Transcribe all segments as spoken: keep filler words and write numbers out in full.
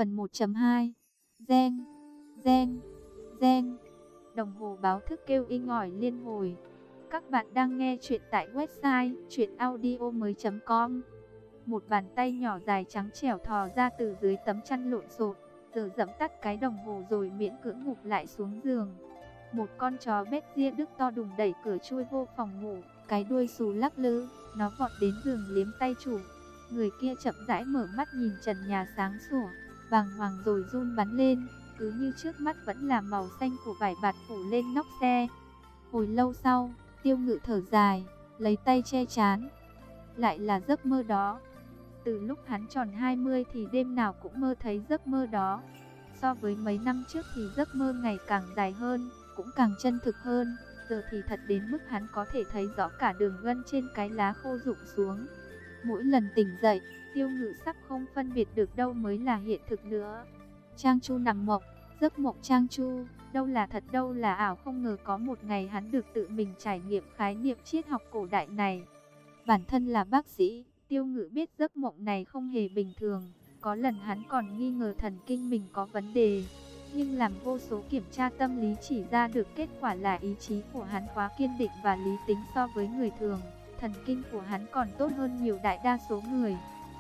Phần một chấm hai. Gen, gen, gen. Đồng hồ báo thức kêu inh ỏi liên hồi. Các bạn đang nghe chuyện tại website truyện audio mới chấm com. Một bàn tay nhỏ dài trắng trẻo thò ra từ dưới tấm chăn lộn xộn, giờ dẫm tắt cái đồng hồ rồi miễn cưỡng ngụp lại xuống giường. Một con chó Béc-ria Đức to đùng đẩy cửa chui vô phòng ngủ, cái đuôi xù lắc lư, nó vọt đến giường liếm tay chủ. Người kia chậm rãi mở mắt nhìn trần nhà sáng sủa, bàng hoàng rồi run bắn lên, cứ như trước mắt vẫn là màu xanh của vải bạt phủ lên nóc xe. Hồi lâu sau, Tiêu Ngự thở dài, lấy tay che trán. Lại là giấc mơ đó. Từ lúc hắn tròn hai mươi thì đêm nào cũng mơ thấy giấc mơ đó. So với mấy năm trước thì giấc mơ ngày càng dài hơn, cũng càng chân thực hơn. Giờ thì thật đến mức hắn có thể thấy rõ cả đường gân trên cái lá khô rụng xuống. Mỗi lần tỉnh dậy, Tiêu Ngự sắp không phân biệt được đâu mới là hiện thực nữa. Trang Chu nằm mộng, giấc mộng Trang Chu, đâu là thật đâu là ảo. Không ngờ có một ngày hắn được tự mình trải nghiệm khái niệm triết học cổ đại này. Bản thân là bác sĩ, Tiêu Ngự biết giấc mộng này không hề bình thường. Có lần hắn còn nghi ngờ thần kinh mình có vấn đề, nhưng làm vô số kiểm tra tâm lý chỉ ra được kết quả là ý chí của hắn quá kiên định và lý tính so với người thường. Thần kinh của hắn còn tốt hơn nhiều đại đa số người.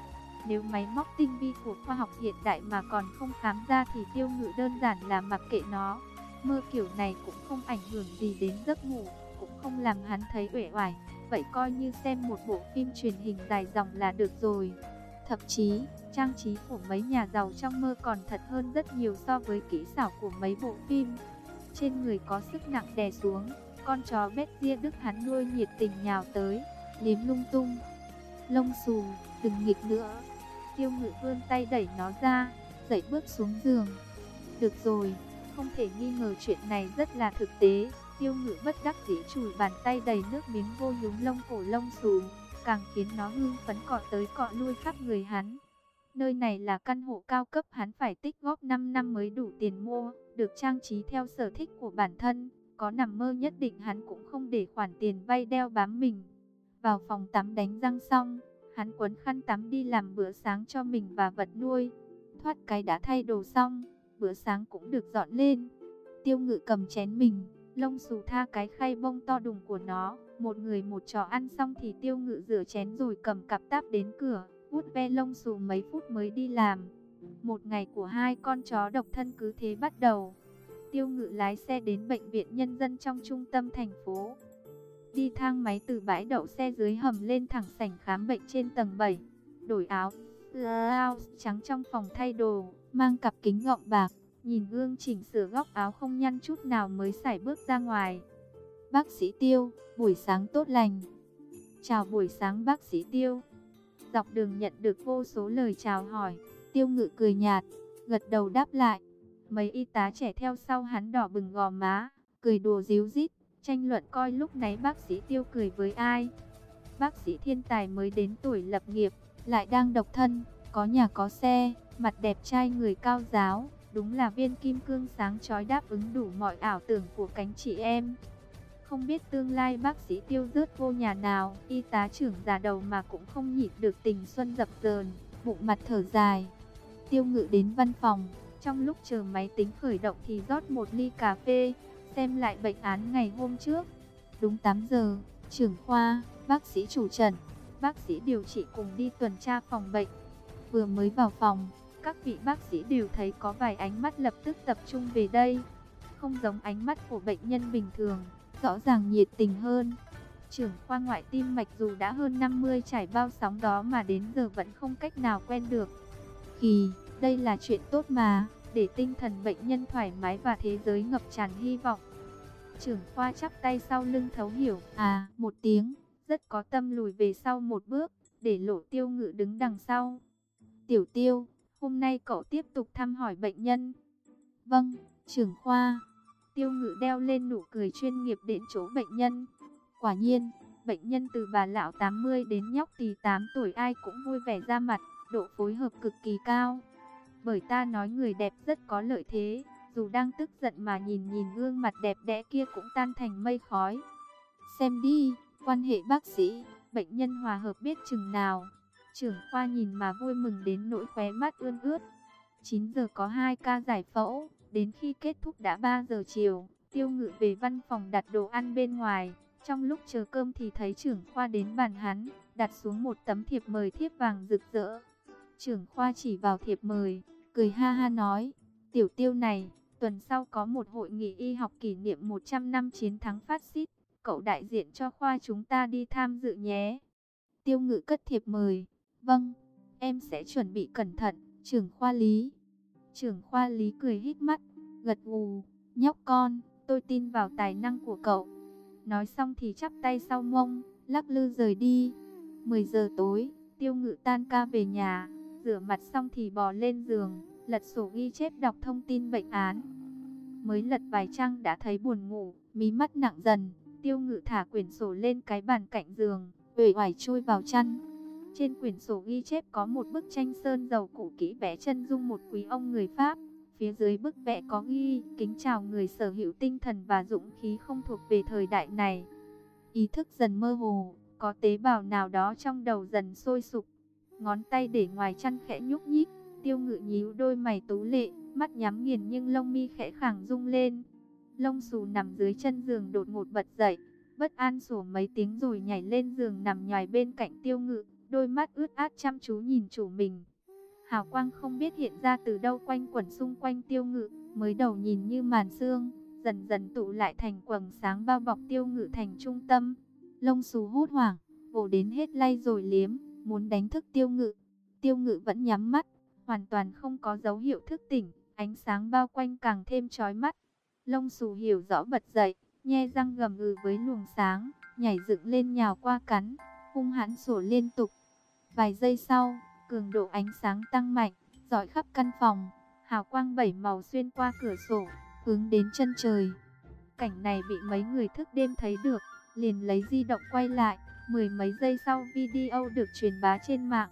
Nếu máy móc tinh vi của khoa học hiện đại mà còn không khám ra thì Tiêu Ngự đơn giản là mặc kệ nó. Mơ kiểu này cũng không ảnh hưởng gì đến giấc ngủ, cũng không làm hắn thấy uể oải. Vậy coi như xem một bộ phim truyền hình dài dòng là được rồi. Thậm chí, trang trí của mấy nhà giàu trong mơ còn thật hơn rất nhiều so với kỹ xảo của mấy bộ phim. Trên người có sức nặng đè xuống, con chó Béc-ria Đức hắn nuôi nhiệt tình nhào tới, liếm lung tung. Lông xù, đừng nghịch nữa. Tiêu Ngự vươn tay đẩy nó ra, dậy bước xuống giường. Được rồi, không thể nghi ngờ chuyện này rất là thực tế. Tiêu Ngự bất đắc dĩ chùi bàn tay đầy nước miếng vô nhúm lông cổ lông xù, càng khiến nó hưng phấn cọ tới cọ lui khắp người hắn. Nơi này là căn hộ cao cấp hắn phải tích góp năm năm mới đủ tiền mua, được trang trí theo sở thích của bản thân. Có nằm mơ nhất định hắn cũng không để khoản tiền vay đeo bám mình. Vào phòng tắm đánh răng xong, hắn quấn khăn tắm đi làm bữa sáng cho mình và vật nuôi. Thoát cái đã thay đồ xong, bữa sáng cũng được dọn lên. Tiêu Ngự cầm chén mình, lông xù tha cái khay bông to đùng của nó. Một người một chó ăn xong thì Tiêu Ngự rửa chén rồi cầm cặp táp đến cửa, vuốt ve lông xù mấy phút mới đi làm. Một ngày của hai con chó độc thân cứ thế bắt đầu. Tiêu Ngự lái xe đến bệnh viện nhân dân trong trung tâm thành phố. Đi thang máy từ bãi đậu xe dưới hầm lên thẳng sảnh khám bệnh trên tầng bảy. Đổi áo blouse trắng trong phòng thay đồ, mang cặp kính gọng bạc, nhìn gương chỉnh sửa góc áo không nhăn chút nào mới sải bước ra ngoài. Bác sĩ Tiêu, buổi sáng tốt lành. Chào buổi sáng bác sĩ Tiêu. Dọc đường nhận được vô số lời chào hỏi. Tiêu Ngự cười nhạt, gật đầu đáp lại. Mấy y tá trẻ theo sau hắn đỏ bừng gò má, cười đùa díu dít, tranh luận coi lúc nãy bác sĩ Tiêu cười với ai. Bác sĩ thiên tài mới đến tuổi lập nghiệp, lại đang độc thân, có nhà có xe, mặt đẹp trai người cao giáo, đúng là viên kim cương sáng chói đáp ứng đủ mọi ảo tưởng của cánh chị em. Không biết tương lai bác sĩ Tiêu rớt vô nhà nào, y tá trưởng già đầu mà cũng không nhịn được tình xuân dập dờn, bụng mặt thở dài. Tiêu Ngự đến văn phòng, trong lúc chờ máy tính khởi động thì rót một ly cà phê, xem lại bệnh án ngày hôm trước. Đúng tám giờ, trưởng khoa, bác sĩ chủ trần, bác sĩ điều trị cùng đi tuần tra phòng bệnh. Vừa mới vào phòng, các vị bác sĩ đều thấy có vài ánh mắt lập tức tập trung về đây. Không giống ánh mắt của bệnh nhân bình thường, rõ ràng nhiệt tình hơn. Trưởng khoa ngoại tim mạch dù đã hơn năm mươi trải bao sóng đó mà đến giờ vẫn không cách nào quen được. Khì, đây là chuyện tốt mà, để tinh thần bệnh nhân thoải mái và thế giới ngập tràn hy vọng. Trưởng khoa chắp tay sau lưng thấu hiểu, à, một tiếng, rất có tâm lùi về sau một bước, để lộ Tiêu Ngự đứng đằng sau. Tiểu Tiêu, hôm nay cậu tiếp tục thăm hỏi bệnh nhân. Vâng, trưởng khoa. Tiêu Ngự đeo lên nụ cười chuyên nghiệp đến chỗ bệnh nhân. Quả nhiên, bệnh nhân từ bà lão tám mươi đến nhóc tì tám tuổi ai cũng vui vẻ ra mặt, độ phối hợp cực kỳ cao. Bởi ta nói người đẹp rất có lợi thế, dù đang tức giận mà nhìn nhìn gương mặt đẹp đẽ kia cũng tan thành mây khói. Xem đi, quan hệ bác sĩ, bệnh nhân hòa hợp biết chừng nào. Trưởng khoa nhìn mà vui mừng đến nỗi khóe mắt ươn ướt. chín giờ có hai ca giải phẫu, đến khi kết thúc đã ba giờ chiều. Tiêu Ngự về văn phòng đặt đồ ăn bên ngoài. Trong lúc chờ cơm thì thấy trưởng khoa đến bàn hắn, đặt xuống một tấm thiệp mời thiếp vàng rực rỡ. Trưởng khoa chỉ vào thiệp mời, cười ha ha nói, tiểu Tiêu này, tuần sau có một hội nghị y học kỷ niệm một trăm năm chiến thắng phát xít, cậu đại diện cho khoa chúng ta đi tham dự nhé. Tiêu Ngự cất thiệp mời, vâng, em sẽ chuẩn bị cẩn thận, trưởng khoa Lý. Trưởng khoa Lý cười híp mắt, gật gù, nhóc con, tôi tin vào tài năng của cậu. Nói xong thì chắp tay sau mông, lắc lư rời đi. mười giờ tối, Tiêu Ngự tan ca về nhà, rửa mặt xong thì bò lên giường, lật sổ ghi chép đọc thông tin bệnh án. Mới lật vài trang đã thấy buồn ngủ, mí mắt nặng dần. Tiêu Ngự thả quyển sổ lên cái bàn cạnh giường, uể oải chui vào chăn. Trên quyển sổ ghi chép có một bức tranh sơn dầu cũ kỹ vẽ chân dung một quý ông người Pháp. Phía dưới bức vẽ có ghi, kính chào người sở hữu tinh thần và dũng khí không thuộc về thời đại này. Ý thức dần mơ hồ, có tế bào nào đó trong đầu dần sôi sục. Ngón tay để ngoài chăn khẽ nhúc nhích, Tiêu Ngự nhíu đôi mày tú lệ, mắt nhắm nghiền nhưng lông mi khẽ khàng rung lên. Lông xù nằm dưới chân giường đột ngột bật dậy, bất an sủa mấy tiếng rồi nhảy lên giường nằm nhoài bên cạnh Tiêu Ngự, đôi mắt ướt át chăm chú nhìn chủ mình. Hào quang không biết hiện ra từ đâu quanh quẩn xung quanh Tiêu Ngự, mới đầu nhìn như màn sương, dần dần tụ lại thành quầng sáng bao bọc Tiêu Ngự thành trung tâm. Lông xù hốt hoảng, vồ đến hết lay rồi liếm, muốn đánh thức Tiêu Ngự. Tiêu Ngự vẫn nhắm mắt, hoàn toàn không có dấu hiệu thức tỉnh, ánh sáng bao quanh càng thêm chói mắt. Lông xù hiểu rõ bật dậy, nhe răng gầm gừ với luồng sáng, nhảy dựng lên nhào qua cắn, hung hãn sủa liên tục. Vài giây sau, cường độ ánh sáng tăng mạnh, rọi khắp căn phòng, hào quang bảy màu xuyên qua cửa sổ, hướng đến chân trời. Cảnh này bị mấy người thức đêm thấy được, liền lấy di động quay lại, mười mấy giây sau video được truyền bá trên mạng.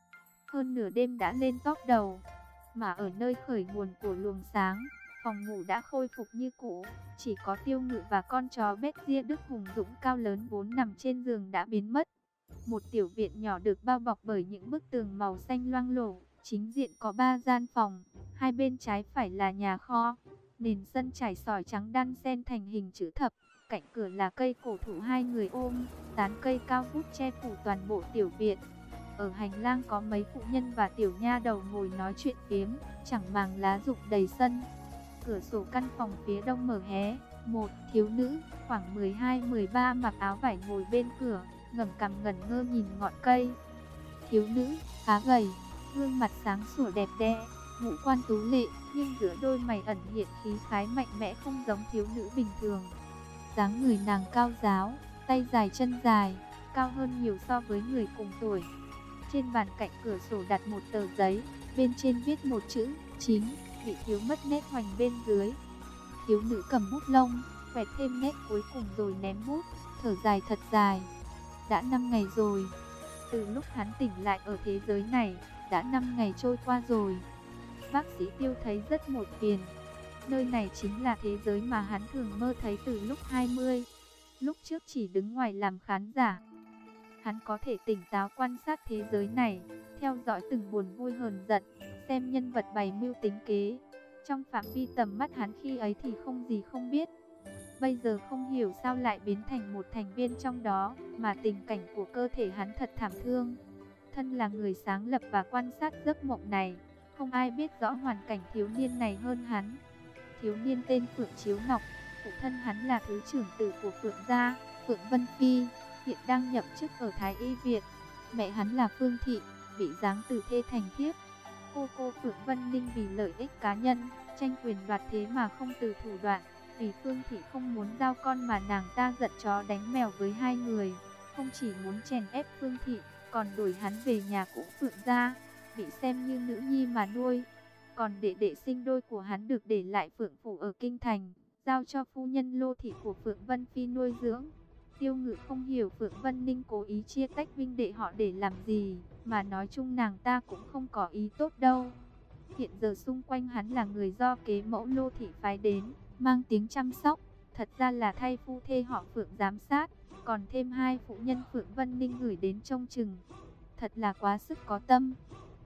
Hơn nửa đêm đã lên top đầu, mà ở nơi khởi nguồn của luồng sáng, phòng ngủ đã khôi phục như cũ, chỉ có Tiêu Ngự và con chó Béc-ria Đức hùng dũng cao lớn vốn nằm trên giường đã biến mất. Một tiểu viện nhỏ được bao bọc bởi những bức tường màu xanh loang lổ, chính diện có ba gian phòng, hai bên trái phải là nhà kho. Nền sân trải sỏi trắng đan xen thành hình chữ thập, cạnh cửa là cây cổ thụ hai người ôm, tán cây cao vút che phủ toàn bộ tiểu viện. Ở hành lang có mấy phụ nhân và tiểu nha đầu ngồi nói chuyện phiếm, chẳng màng lá rụng đầy sân. Cửa sổ căn phòng phía đông mở hé, một thiếu nữ khoảng mười hai mười ba mặc áo vải ngồi bên cửa, ngẩng cằm ngẩn ngơ nhìn ngọn cây. Thiếu nữ khá gầy, gương mặt sáng sủa đẹp đẽ, ngũ quan tú lệ, nhưng giữa đôi mày ẩn hiện khí khái mạnh mẽ không giống thiếu nữ bình thường. Dáng người nàng cao ráo, tay dài chân dài, cao hơn nhiều so với người cùng tuổi. Trên bàn cạnh cửa sổ đặt một tờ giấy, bên trên viết một chữ chính, bị thiếu mất nét hoành bên dưới. Thiếu nữ cầm bút lông, quẹt thêm nét cuối cùng rồi ném bút, thở dài thật dài. Đã năm ngày rồi, từ lúc hắn tỉnh lại ở thế giới này, đã năm ngày trôi qua rồi. Bác sĩ Tiêu thấy rất một phiền. Nơi này chính là thế giới mà hắn thường mơ thấy từ lúc hai mươi. Lúc trước chỉ đứng ngoài làm khán giả. Hắn có thể tỉnh táo quan sát thế giới này, theo dõi từng buồn vui hờn giận, xem nhân vật bày mưu tính kế. Trong phạm vi tầm mắt hắn khi ấy thì không gì không biết. Bây giờ không hiểu sao lại biến thành một thành viên trong đó, mà tình cảnh của cơ thể hắn thật thảm thương. Thân là người sáng lập và quan sát giấc mộng này, không ai biết rõ hoàn cảnh thiếu niên này hơn hắn. Thiếu niên tên Phượng Chiếu Ngọc, phụ thân hắn là thứ trưởng tử của Phượng gia, Phượng Vân Phi, hiện đang nhậm chức ở Thái Y Viện. Mẹ hắn là Phương Thị, bị giáng từ thê thành thiếp. Cô cô Phượng Vân Ninh vì lợi ích cá nhân, tranh quyền đoạt thế mà không từ thủ đoạn. Vì Phương Thị không muốn giao con mà nàng ta giận chó đánh mèo với hai người. Không chỉ muốn chèn ép Phương Thị, còn đuổi hắn về nhà cũ Phượng gia, bị xem như nữ nhi mà nuôi. Còn đệ đệ sinh đôi của hắn được để lại Phượng Phủ ở Kinh Thành, giao cho phu nhân Lô Thị của Phượng Vân Phi nuôi dưỡng. Tiêu Ngự không hiểu Phượng Vân Ninh cố ý chia tách huynh đệ họ để làm gì, mà nói chung nàng ta cũng không có ý tốt đâu. Hiện giờ xung quanh hắn là người do kế mẫu Lô Thị phái đến, mang tiếng chăm sóc, thật ra là thay phu thê họ Phượng giám sát, còn thêm hai phụ nhân Phượng Vân Ninh gửi đến trông chừng. Thật là quá sức có tâm.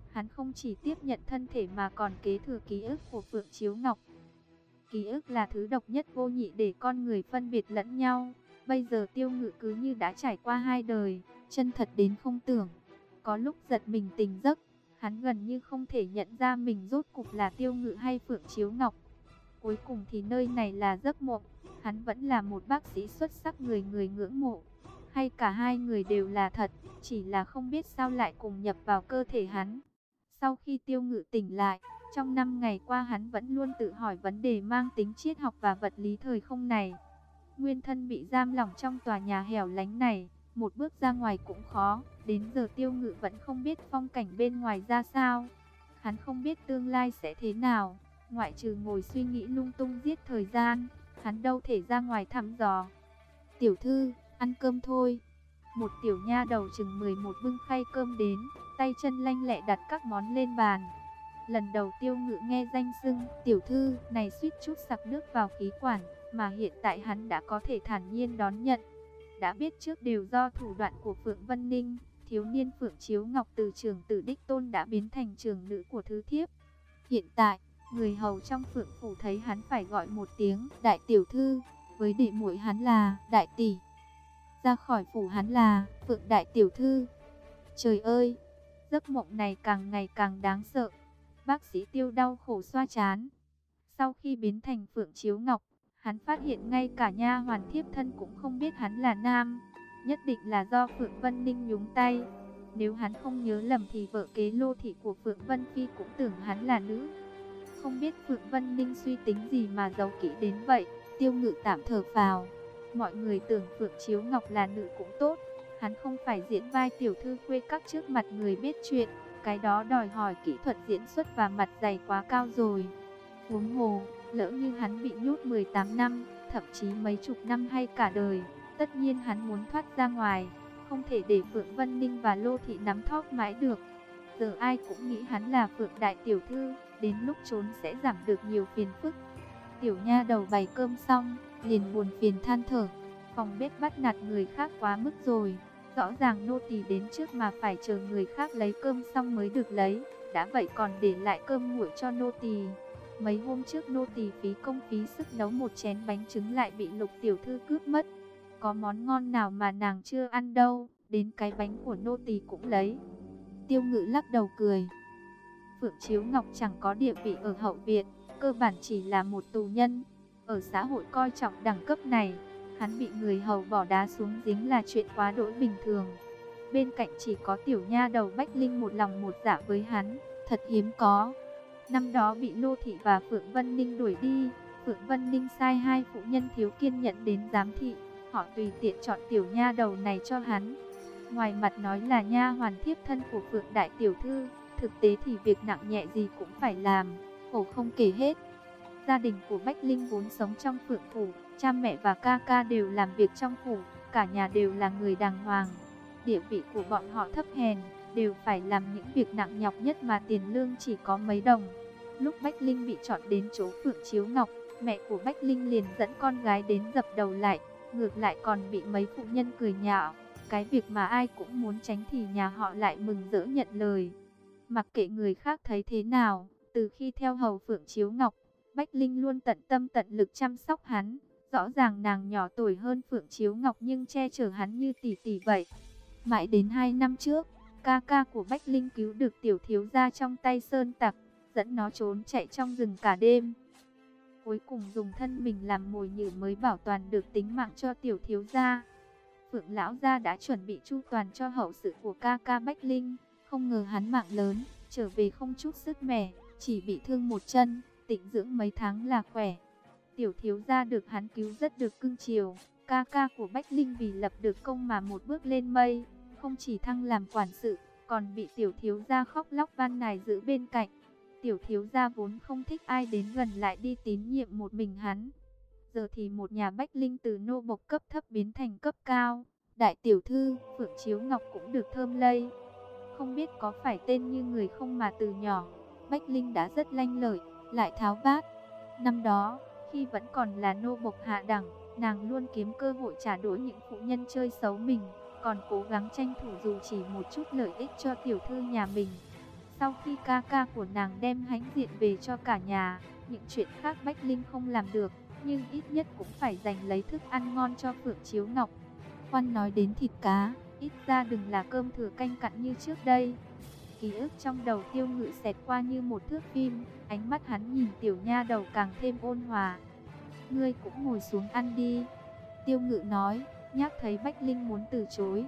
Hắn không chỉ tiếp nhận thân thể mà còn kế thừa ký ức của Phượng Chiếu Ngọc. Ký ức là thứ độc nhất vô nhị để con người phân biệt lẫn nhau. Bây giờ Tiêu Ngự cứ như đã trải qua hai đời, chân thật đến không tưởng. Có lúc giật mình tỉnh giấc, hắn gần như không thể nhận ra mình rốt cục là Tiêu Ngự hay Phượng Chiếu Ngọc. Cuối cùng thì nơi này là giấc mộng, hắn vẫn là một bác sĩ xuất sắc người người ngưỡng mộ. Hay cả hai người đều là thật, chỉ là không biết sao lại cùng nhập vào cơ thể hắn. Sau khi Tiêu Ngự tỉnh lại, trong năm ngày qua hắn vẫn luôn tự hỏi vấn đề mang tính triết học và vật lý thời không này. Nguyên thân bị giam lỏng trong tòa nhà hẻo lánh này, một bước ra ngoài cũng khó, đến giờ Tiêu Ngự vẫn không biết phong cảnh bên ngoài ra sao. Hắn không biết tương lai sẽ thế nào, ngoại trừ ngồi suy nghĩ lung tung giết thời gian, hắn đâu thể ra ngoài thăm dò. Tiểu thư, ăn cơm thôi. Một tiểu nha đầu chừng mười một bưng khay cơm đến, tay chân lanh lẹ đặt các món lên bàn. Lần đầu Tiêu Ngự nghe danh xưng tiểu thư này suýt chút sặc nước vào khí quản, mà hiện tại hắn đã có thể thản nhiên đón nhận. Đã biết trước đều do thủ đoạn của Phượng Vân Ninh, thiếu niên Phượng Chiếu Ngọc từ trưởng tử đích tôn đã biến thành trưởng nữ của thứ thiếp. Hiện tại, người hầu trong Phượng phủ thấy hắn phải gọi một tiếng đại tiểu thư, với đệ muội hắn là đại tỷ. Ra khỏi phủ hắn là Phượng đại tiểu thư. Trời ơi, giấc mộng này càng ngày càng đáng sợ. Bác sĩ Tiêu đau khổ xoa trán. Sau khi biến thành Phượng Chiếu Ngọc, hắn phát hiện ngay cả nha hoàn thiếp thân cũng không biết hắn là nam. Nhất định là do Phượng Vân Ninh nhúng tay. Nếu hắn không nhớ lầm thì vợ kế Lô thị của Phượng Vân Phi cũng tưởng hắn là nữ. Không biết Phượng Vân Ninh suy tính gì mà giấu kỹ đến vậy. Tiêu Ngự tạm thở phào. Mọi người tưởng Phượng Chiếu Ngọc là nữ cũng tốt. Hắn không phải diễn vai tiểu thư khuê các trước mặt người biết chuyện. Cái đó đòi hỏi kỹ thuật diễn xuất và mặt dày quá cao rồi. Huống hồ, lỡ như hắn bị nhốt mười tám năm, thậm chí mấy chục năm hay cả đời, tất nhiên hắn muốn thoát ra ngoài, không thể để Phượng Vân Ninh và Lô thị nắm thóp mãi được. Giờ ai cũng nghĩ hắn là Phượng đại tiểu thư, đến lúc trốn sẽ giảm được nhiều phiền phức. Tiểu nha đầu bày cơm xong, liền buồn phiền than thở, phòng bếp bắt nạt người khác quá mức rồi. Rõ ràng nô tỳ đến trước mà phải chờ người khác lấy cơm xong mới được lấy, đã vậy còn để lại cơm nguội cho nô tỳ. Mấy hôm trước nô tỳ phí công phí sức nấu một chén bánh trứng lại bị Lục tiểu thư cướp mất. Có món ngon nào mà nàng chưa ăn đâu, đến cái bánh của nô tỳ cũng lấy. Tiêu Ngự lắc đầu cười. Phượng Chiếu Ngọc chẳng có địa vị ở hậu viện, cơ bản chỉ là một tù nhân. Ở xã hội coi trọng đẳng cấp này, hắn bị người hầu bỏ đá xuống giếng là chuyện quá đỗi bình thường. Bên cạnh chỉ có tiểu nha đầu Bách Linh một lòng một dạ với hắn, thật hiếm có. Năm đó bị Lô thị và Phượng Vân Ninh đuổi đi, Phượng Vân Ninh sai hai phụ nhân thiếu kiên nhẫn đến giám thị, họ tùy tiện chọn tiểu nha đầu này cho hắn. Ngoài mặt nói là nha hoàn thiếp thân của Phượng đại tiểu thư, thực tế thì việc nặng nhẹ gì cũng phải làm, khổ không kể hết. Gia đình của Bách Linh vốn sống trong Phượng phủ, cha mẹ và ca ca đều làm việc trong phủ, cả nhà đều là người đàng hoàng. Địa vị của bọn họ thấp hèn, đều phải làm những việc nặng nhọc nhất mà tiền lương chỉ có mấy đồng. Lúc Bách Linh bị chọn đến chỗ Phượng Chiếu Ngọc, mẹ của Bách Linh liền dẫn con gái đến dập đầu lại, ngược lại còn bị mấy phụ nhân cười nhạo. Cái việc mà ai cũng muốn tránh thì nhà họ lại mừng rỡ nhận lời. Mặc kệ người khác thấy thế nào, từ khi theo hầu Phượng Chiếu Ngọc, Bách Linh luôn tận tâm tận lực chăm sóc hắn. Rõ ràng nàng nhỏ tuổi hơn Phượng Chiếu Ngọc nhưng che chở hắn như tỷ tỷ vậy. Mãi đến hai năm trước, ca ca của Bách Linh cứu được tiểu thiếu gia trong tay sơn tặc, dẫn nó trốn chạy trong rừng cả đêm. Cuối cùng dùng thân mình làm mồi nhử mới bảo toàn được tính mạng cho tiểu thiếu gia. Phượng lão gia đã chuẩn bị chu toàn cho hậu sự của ca ca Bách Linh, không ngờ hắn mạng lớn, trở về không chút sức mẻ, chỉ bị thương một chân, tĩnh dưỡng mấy tháng là khỏe. Tiểu thiếu gia được hắn cứu rất được cưng chiều, ca ca của Bách Linh vì lập được công mà một bước lên mây, không chỉ thăng làm quản sự, còn bị tiểu thiếu gia khóc lóc van nài giữ bên cạnh. Tiểu thiếu gia vốn không thích ai đến gần lại đi tín nhiệm một mình hắn. Giờ thì một nhà Bách Linh từ nô bộc cấp thấp biến thành cấp cao. Đại tiểu thư, Phượng Chiếu Ngọc cũng được thơm lây. Không biết có phải tên như người không mà từ nhỏ, Bách Linh đã rất lanh lợi, lại tháo vát. Năm đó, khi vẫn còn là nô bộc hạ đẳng, nàng luôn kiếm cơ hội trả đũa những phụ nhân chơi xấu mình, còn cố gắng tranh thủ dù chỉ một chút lợi ích cho tiểu thư nhà mình. Sau khi ca ca của nàng đem hãnh diện về cho cả nhà, những chuyện khác Bách Linh không làm được, nhưng ít nhất cũng phải giành lấy thức ăn ngon cho Phượng Chiếu Ngọc. Khoan nói đến thịt cá, ít ra đừng là cơm thừa canh cặn như trước đây. Ký ức trong đầu Tiêu Ngự xẹt qua như một thước phim, ánh mắt hắn nhìn tiểu nha đầu càng thêm ôn hòa. Ngươi cũng ngồi xuống ăn đi. Tiêu Ngự nói, nhắc thấy Bách Linh muốn từ chối.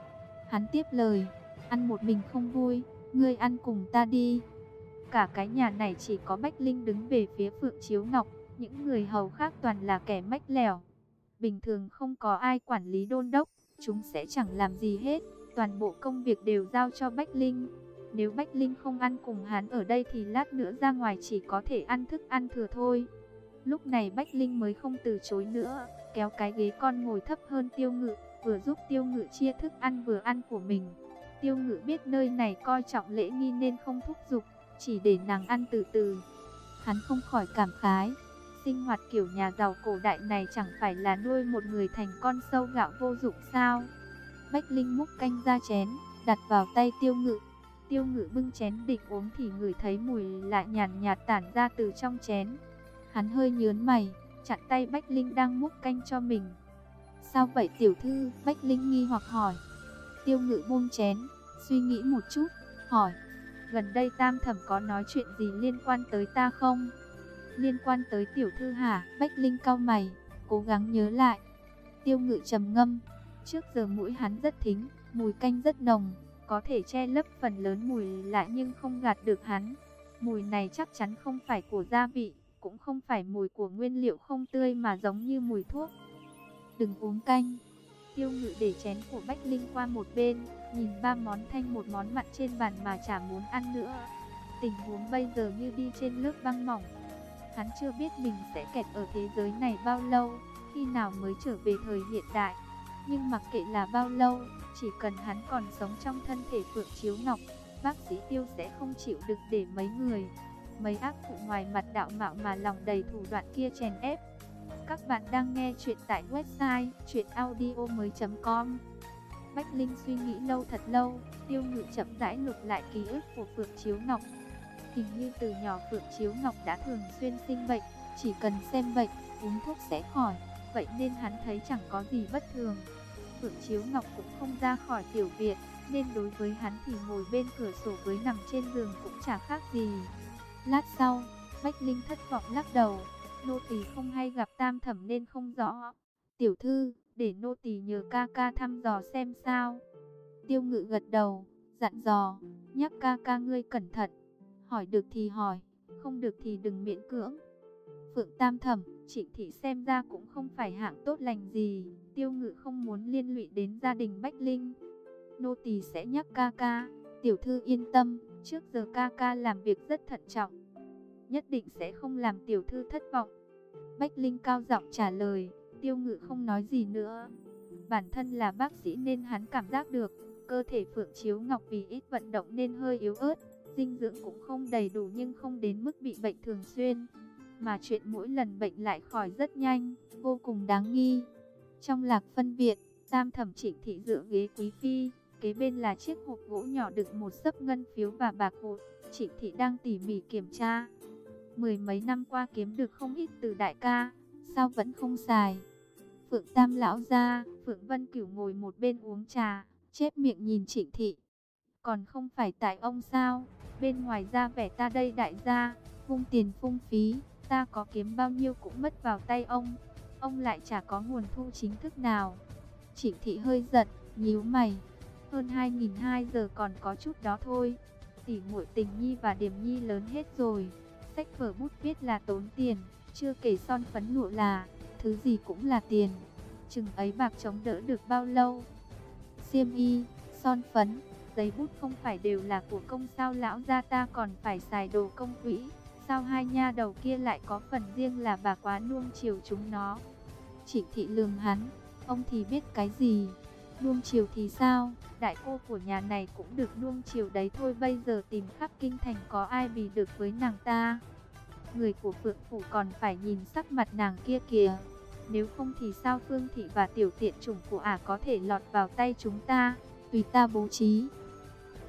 Hắn tiếp lời, ăn một mình không vui, ngươi ăn cùng ta đi. Cả cái nhà này chỉ có Bách Linh đứng về phía Phượng Chiếu Ngọc, những người hầu khác toàn là kẻ mách lẻo. Bình thường không có ai quản lý đôn đốc, chúng sẽ chẳng làm gì hết, toàn bộ công việc đều giao cho Bách Linh. Nếu Bách Linh không ăn cùng hắn ở đây thì lát nữa ra ngoài chỉ có thể ăn thức ăn thừa thôi. Lúc này Bách Linh mới không từ chối nữa, kéo cái ghế con ngồi thấp hơn Tiêu Ngự, vừa giúp Tiêu Ngự chia thức ăn vừa ăn của mình. Tiêu Ngự biết nơi này coi trọng lễ nghi nên không thúc giục, chỉ để nàng ăn từ từ. Hắn không khỏi cảm khái, sinh hoạt kiểu nhà giàu cổ đại này chẳng phải là nuôi một người thành con sâu gạo vô dụng sao? Bách Linh múc canh ra chén, đặt vào tay Tiêu Ngự. Tiêu Ngự bưng chén định uống thì ngửi thấy mùi lạ nhàn nhạt tản ra từ trong chén. Hắn hơi nhớn mày, chặn tay Bách Linh đang múc canh cho mình. Sao vậy tiểu thư? Bách Linh nghi hoặc hỏi. Tiêu Ngự buông chén, suy nghĩ một chút, hỏi. Gần đây Tam Thẩm có nói chuyện gì liên quan tới ta không? Liên quan tới tiểu thư hả? Bách Linh cau mày, cố gắng nhớ lại. Tiêu Ngự trầm ngâm. Trước giờ mũi hắn rất thính, mùi canh rất nồng, có thể che lấp phần lớn mùi lạ nhưng không gạt được hắn. Mùi này chắc chắn không phải của gia vị, cũng không phải mùi của nguyên liệu không tươi mà giống như mùi thuốc. Đừng uống canh. Tiêu Ngự để chén của Bách Linh qua một bên, nhìn ba món thanh một món mặn trên bàn mà chả muốn ăn nữa. Tình huống bây giờ như đi trên lớp băng mỏng. Hắn chưa biết mình sẽ kẹt ở thế giới này bao lâu, khi nào mới trở về thời hiện đại. Nhưng mặc kệ là bao lâu, chỉ cần hắn còn sống trong thân thể Phượng Chiếu Ngọc, bác sĩ Tiêu sẽ không chịu được để mấy người, mấy ác phụ ngoài mặt đạo mạo mà lòng đầy thủ đoạn kia chèn ép. Các bạn đang nghe chuyện tại website truyện audio mới chấm com. Bách Linh suy nghĩ lâu thật lâu, Tiêu Ngự chậm rãi lục lại ký ức của Phượng Chiếu Ngọc. Hình như từ nhỏ Phượng Chiếu Ngọc đã thường xuyên sinh bệnh, chỉ cần xem bệnh, uống thuốc sẽ khỏi, vậy nên hắn thấy chẳng có gì bất thường. Phượng Chiếu Ngọc cũng không ra khỏi tiểu viện, nên đối với hắn thì ngồi bên cửa sổ với nằm trên giường cũng chả khác gì. Lát sau, Bách Linh thất vọng lắc đầu, nô tỳ không hay gặp Tam Thẩm nên không rõ. Tiểu thư, để nô tỳ nhờ ca ca thăm dò xem sao. Tiêu Ngự gật đầu, dặn dò, nhắc ca ca ngươi cẩn thận. Hỏi được thì hỏi, không được thì đừng miễn cưỡng. Phượng Tam Thẩm, Trịnh thị xem ra cũng không phải hạng tốt lành gì. Tiêu Ngự không muốn liên lụy đến gia đình Bách Linh. Nô tỳ sẽ nhắc ca ca. Tiểu thư yên tâm, trước giờ ca ca làm việc rất thận trọng, nhất định sẽ không làm tiểu thư thất vọng. Bách Linh cao giọng trả lời. Tiêu Ngự không nói gì nữa. Bản thân là bác sĩ nên hắn cảm giác được cơ thể Phượng Chiếu Ngọc vì ít vận động nên hơi yếu ớt, dinh dưỡng cũng không đầy đủ nhưng không đến mức bị bệnh thường xuyên. Mà chuyện mỗi lần bệnh lại khỏi rất nhanh, vô cùng đáng nghi. Trong Lạc Phân viện, Tam Thẩm Trịnh thị dựa ghế quý phi, kế bên là chiếc hộp gỗ nhỏ đựng một xấp ngân phiếu và bạc vụn. Trịnh thị đang tỉ mỉ kiểm tra. Mười mấy năm qua kiếm được không ít từ đại ca, sao vẫn không xài? Phượng Tam lão gia, Phượng Vân Cửu ngồi một bên uống trà, chép miệng nhìn Trịnh thị. Còn không phải tại ông sao? Bên ngoài ra vẻ ta đây đại gia, vung tiền phung phí, ta có kiếm bao nhiêu cũng mất vào tay ông. Ông lại chả có nguồn thu chính thức nào. Trịnh thị hơi giận, nhíu mày. Hơn hai nghìn hai giờ còn có chút đó thôi. Tỷ muội Tình Nhi và Điềm Nhi lớn hết rồi. Sách vở bút viết là tốn tiền, chưa kể son phấn lụa là, thứ gì cũng là tiền. Chừng ấy bạc chống đỡ được bao lâu? Xiêm y, son phấn, giấy bút không phải đều là của công sao lão gia ta còn phải xài đồ công quỹ. Sao hai nha đầu kia lại có phần riêng là bà quá nuông chiều chúng nó? Trịnh thị lườm hắn, ông thì biết cái gì? Nuông chiều thì sao? Đại cô của nhà này cũng được nuông chiều đấy thôi. Bây giờ tìm khắp kinh thành có ai bì được với nàng ta? Người của Phượng phủ còn phải nhìn sắc mặt nàng kia kìa. Nếu không thì sao Phương thị và tiểu tiện chủng của ả có thể lọt vào tay chúng ta? Tùy ta bố trí.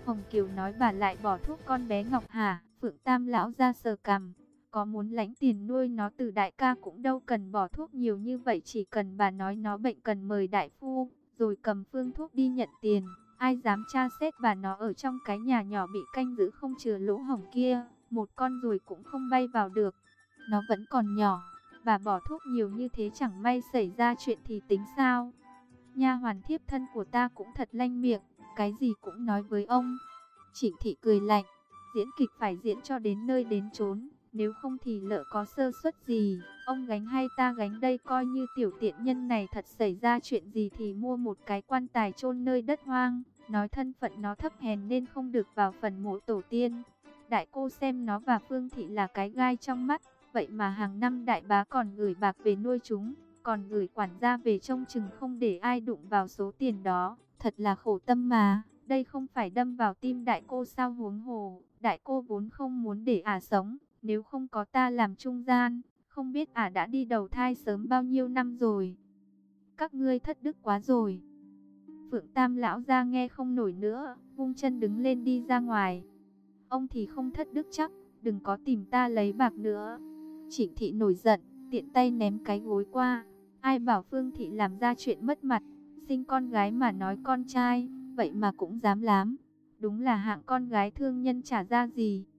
Hồng Kiều nói bà lại bỏ thuốc con bé Ngọc hả? Phượng Tam lão ra sờ cằm. Có muốn lãnh tiền nuôi nó từ đại ca cũng đâu cần bỏ thuốc nhiều như vậy. Chỉ cần bà nói nó bệnh cần mời đại phu, rồi cầm phương thuốc đi nhận tiền. Ai dám tra xét bà nó ở trong cái nhà nhỏ bị canh giữ không chừa lỗ hổng kia. Một con ruồi cũng không bay vào được. Nó vẫn còn nhỏ. Bà bỏ thuốc nhiều như thế chẳng may xảy ra chuyện thì tính sao? Nha hoàn thiếp thân của ta cũng thật lanh miệng, cái gì cũng nói với ông. Trịnh Thị cười lạnh, diễn kịch phải diễn cho đến nơi đến chốn, nếu không thì lỡ có sơ suất gì, ông gánh hay ta gánh đây. Coi như tiểu tiện nhân này thật xảy ra chuyện gì thì mua một cái quan tài chôn nơi đất hoang, nói thân phận nó thấp hèn nên không được vào phần mộ tổ tiên. Đại cô xem nó và Phương Thị là cái gai trong mắt, vậy mà hàng năm đại bá còn gửi bạc về nuôi chúng, còn gửi quản gia về trông chừng không để ai đụng vào số tiền đó, thật là khổ tâm mà. Đây không phải đâm vào tim đại cô sao? Huống hồ, đại cô vốn không muốn để ả sống, nếu không có ta làm trung gian, không biết ả đã đi đầu thai sớm bao nhiêu năm rồi. Các ngươi thất đức quá rồi. Phượng Tam lão ra nghe không nổi nữa, vung chân đứng lên đi ra ngoài. Ông thì không thất đức chắc, đừng có tìm ta lấy bạc nữa. Trịnh Thị nổi giận, tiện tay ném cái gối qua. Ai bảo Phương Thị làm ra chuyện mất mặt, sinh con gái mà nói con trai, vậy mà cũng dám lắm. Đúng là hạng con gái thương nhân trả ra gì.